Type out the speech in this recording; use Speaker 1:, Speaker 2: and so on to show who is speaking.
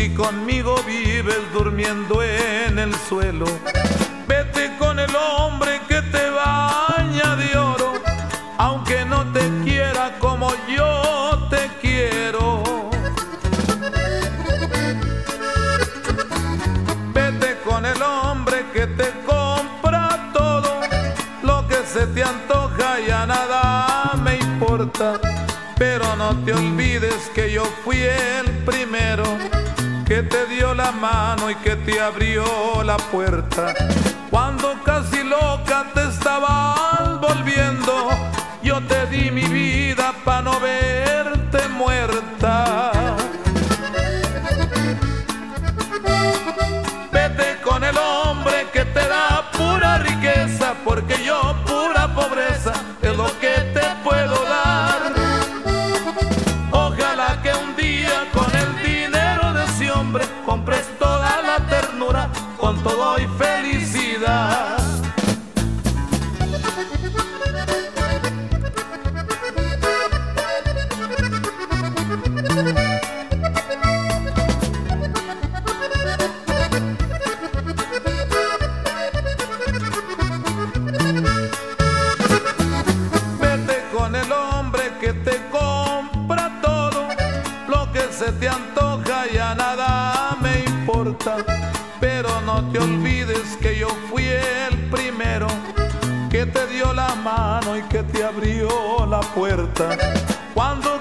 Speaker 1: Si conmigo vives durmiendo en el suelo, vete con el hombre que te baña de oro, aunque no te quiera como yo te quiero. Vete con el hombre que te compra todo, lo que se te antoja ya nada me importa. Pero no te olvides que yo fui el primero que te dio la mano y que te abrió la puerta. Cuando casi loca te estabas volviendo, yo te di mi vida pa' no verte muerta. Vete con el hombre que te da pura riqueza, porque yo pura pobreza es lo que te puedo dar. Ojalá que un día con el dinero de ese hombre compres toda la ternura con todo y felicidad. Vete con el hombre que te compra todo, lo que se te antoja ya nada me importa. Pero no te olvides que yo fui el primero que te dio la mano y que te abrió la puerta. Cuando